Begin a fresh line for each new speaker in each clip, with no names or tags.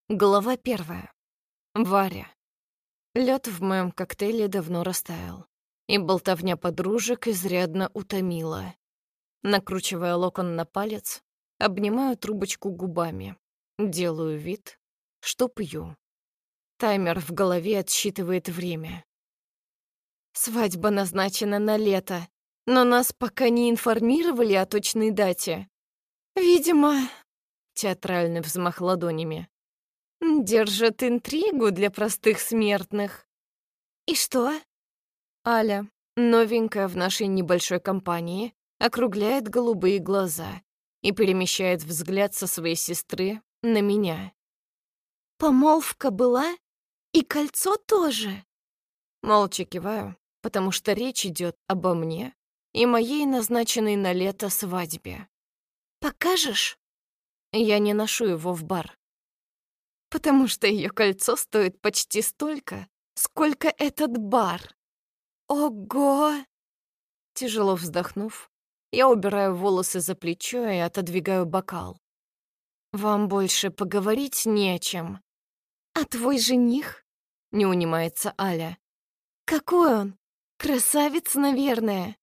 Глава 1. Варя. Лёд в моем коктейле давно растаял, и болтовня подружек изрядно утомила. Накручивая локон на палец, обнимаю трубочку губами, делаю вид, что пью. Таймер в голове отсчитывает время. Свадьба назначена на лето, но нас пока не информировали о точной дате. Видимо, театральный взмах ладонями. Держат интригу для простых смертных. И что? Аля, новенькая в нашей небольшой компании, округляет голубые глаза и перемещает взгляд со своей сестры на меня. Помолвка была? И кольцо тоже? Молча киваю, потому что речь идет обо мне и моей назначенной на лето свадьбе. Покажешь? Я не ношу его в бар. Потому что ее кольцо стоит почти столько, сколько этот бар. Ого! Тяжело вздохнув, я убираю волосы за плечо и отодвигаю бокал. Вам больше поговорить не о чем. А твой жених? Не унимается Аля. Какой он? Красавец, наверное.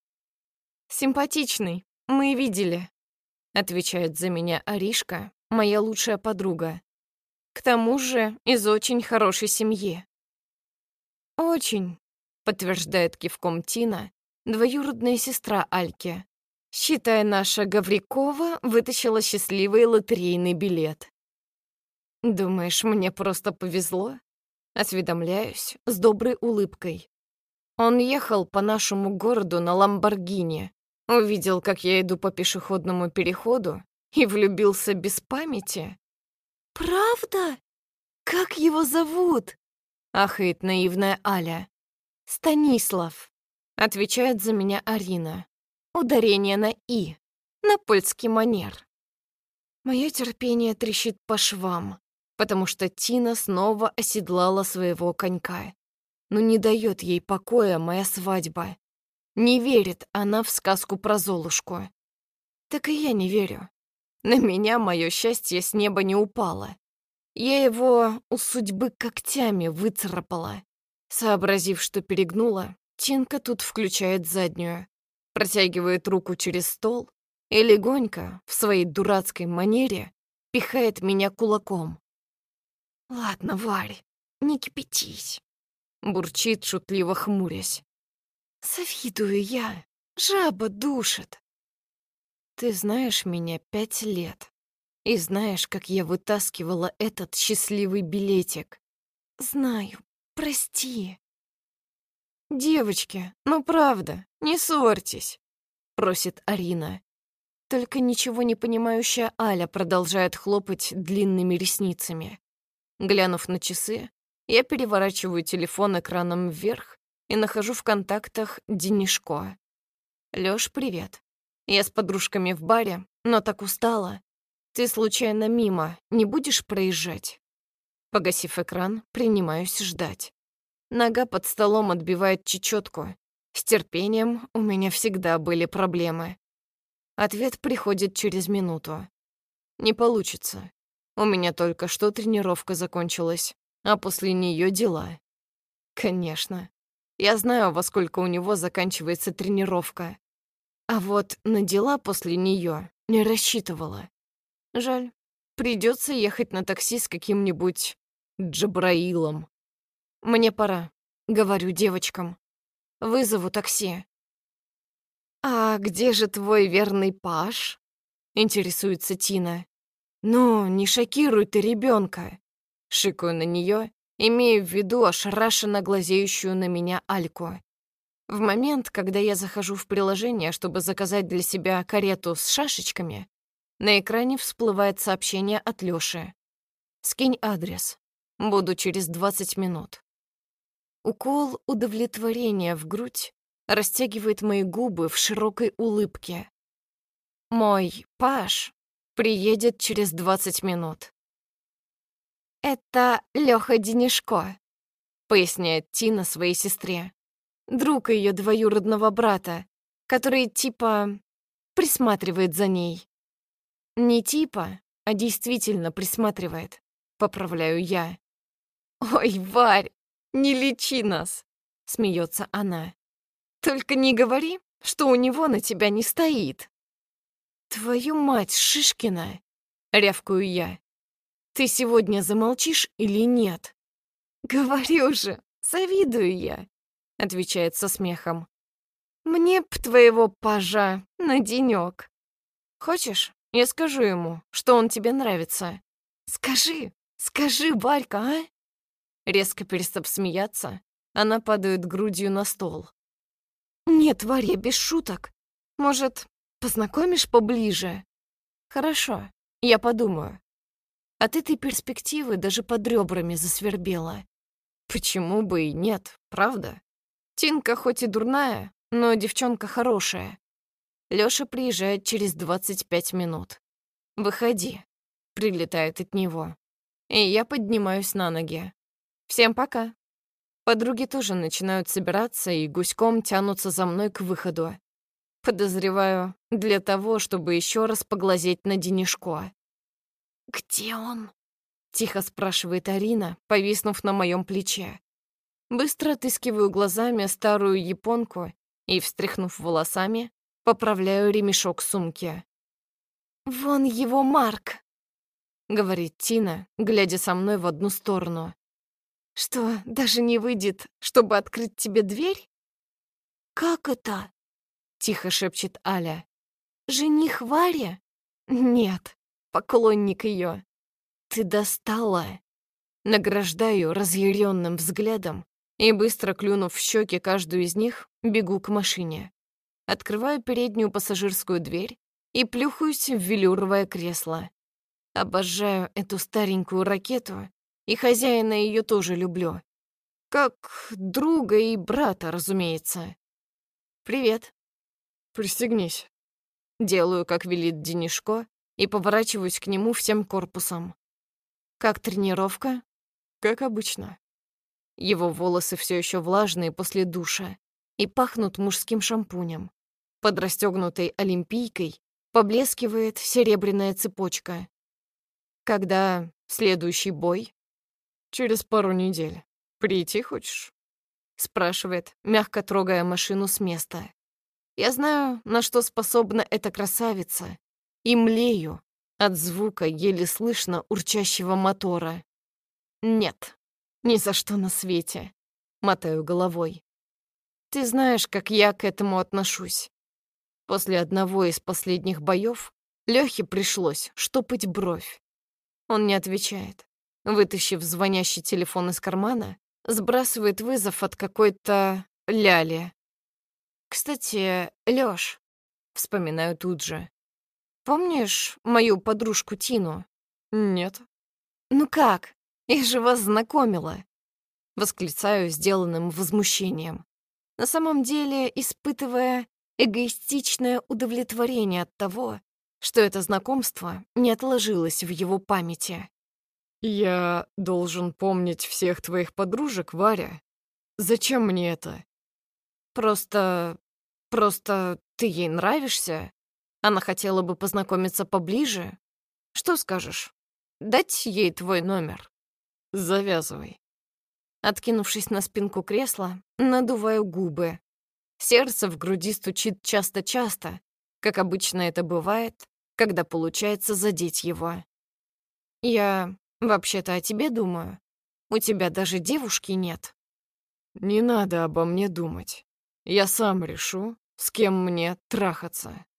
Симпатичный, мы видели, отвечает за меня Аришка, моя лучшая подруга. К тому же из очень хорошей семьи. «Очень», — подтверждает кивком Тина, двоюродная сестра Альки. Считай, наша Гаврикова вытащила счастливый лотерейный билет. «Думаешь, мне просто повезло?» Осведомляюсь с доброй улыбкой. Он ехал по нашему городу на Ламборгини, увидел, как я иду по пешеходному переходу и влюбился без памяти. «Правда? Как его зовут?» — ахает наивная Аля. «Станислав», — отвечает за меня Арина. Ударение на «и», на польский манер. Мое терпение трещит по швам, потому что Тина снова оседлала своего конька. Но не дает ей покоя моя свадьба. Не верит она в сказку про Золушку. Так и я не верю. На меня мое счастье с неба не упало. Я его у судьбы когтями выцарапала. Сообразив, что перегнула, Тинка тут включает заднюю, протягивает руку через стол и легонько, в своей дурацкой манере, пихает меня кулаком. «Ладно, Варь, не кипятись», — бурчит, шутливо хмурясь. «Завидую я, жаба душит». Ты знаешь меня 5 лет и знаешь, как я вытаскивала этот счастливый билетик. Знаю, прости. «Девочки, ну правда, не ссорьтесь», — просит Арина. Только ничего не понимающая Аля продолжает хлопать длинными ресницами. Глянув на часы, я переворачиваю телефон экраном вверх и нахожу в контактах Денишко. «Лёш, привет. Я с подружками в баре, но так устала. Ты случайно мимо не будешь проезжать?» Погасив экран, принимаюсь ждать. Нога под столом отбивает чечётку. С терпением у меня всегда были проблемы. Ответ приходит через минуту. Не получится. У меня только что тренировка закончилась, а после неё дела. Конечно. Я знаю, во сколько у него заканчивается тренировка. А вот на дела после неё не рассчитывала. Жаль, придётся ехать на такси с каким-нибудь Джабраилом. «Мне пора», — говорю девочкам. «Вызову такси». «А где же твой верный паж?» — интересуется Тина. «Ну, не шокируй ты ребёнка», — шикаю на неё, имея в виду ошарашенно глазеющую на меня Альку. В момент, когда я захожу в приложение, чтобы заказать для себя карету с шашечками, на экране всплывает сообщение от Лёши. «Скинь адрес. Буду через 20 минут». Укол удовлетворения в грудь растягивает мои губы в широкой улыбке. Мой паж приедет через 20 минут. «Это Лёха Денишко», — поясняет Тина своей сестре. Друг её двоюродного брата, который типа присматривает за ней. Не типа, а действительно присматривает. поправляю я. «Ой, Варь, не лечи нас!» — смеется она. «Только не говори, что у него на тебя не стоит». «Твою мать, Шишкина!» — рявкаю я. «Ты сегодня замолчишь или нет?» «Говорю же, завидую я», — отвечает со смехом. «Мне б твоего пажа на денёк. Хочешь, я скажу ему, что он тебе нравится? Скажи, Варька, а?» Резко перестав смеяться, она падает грудью на стол. «Нет, Варя, без шуток. Может, познакомишь поближе?» «Хорошо, я подумаю. От этой перспективы даже под ребрами засвербела. Почему бы и нет, правда? Тинка хоть и дурная, но девчонка хорошая. Лёша приезжает через 25 минут. «Выходи», — прилетает от него. И я поднимаюсь на ноги. «Всем пока». Подруги тоже начинают собираться и гуськом тянутся за мной к выходу. Подозреваю, для того, чтобы еще раз поглазеть на Денишко. «Где он?» — тихо спрашивает Арина, повиснув на моем плече. Быстро отыскиваю глазами старую японку и, встряхнув волосами, поправляю ремешок сумки. «Вон его Марк», — говорит Тина, глядя со мной в одну сторону. «Что, даже не выйдет, чтобы открыть тебе дверь?» «Как это?» — тихо шепчет Аля. «Жених Варя?» «Нет, поклонник ее. Ты достала!» Награждаю разъяренным взглядом и, быстро клюнув в щеки каждую из них, бегу к машине. Открываю переднюю пассажирскую дверь и плюхаюсь в велюровое кресло. Обожаю эту старенькую ракету, и хозяина ее тоже люблю. Как друга и брата, разумеется. «Привет». «Пристегнись». Делаю, как велит Денишко, и поворачиваюсь к нему всем корпусом. «Как тренировка?» «Как обычно». Его волосы все еще влажные после душа и пахнут мужским шампунем. Под расстегнутой олимпийкой поблескивает серебряная цепочка. «Когда следующий бой?» «Через пару недель. Прийти хочешь?» Спрашивает, мягко трогая машину с места. Я знаю, на что способна эта красавица, и млею от звука еле слышно урчащего мотора. «Нет, ни за что на свете», — мотаю головой. «Ты знаешь, как я к этому отношусь. После одного из последних боев Лёхе пришлось штопать бровь. Он не отвечает. Вытащив звонящий телефон из кармана, сбрасывает вызов от какой-то ляли. «Кстати, Лёш», — вспоминаю тут же, «помнишь мою подружку Тину?» «Нет». «Ну как? Я же вас знакомила», — восклицаю сделанным возмущением, на самом деле испытывая эгоистичное удовлетворение от того, что это знакомство не отложилось в его памяти. «Я должен помнить всех твоих подружек, Варя? Зачем мне это?» Просто ты ей нравишься? Она хотела бы познакомиться поближе? Что скажешь? Дать ей твой номер?» «Завязывай». Откинувшись на спинку кресла, надуваю губы. Сердце в груди стучит часто-часто, как обычно это бывает, когда получается задеть его. «Я вообще-то о тебе думаю. У тебя даже девушки нет». «Не надо обо мне думать. Я сам решу, с кем мне трахаться».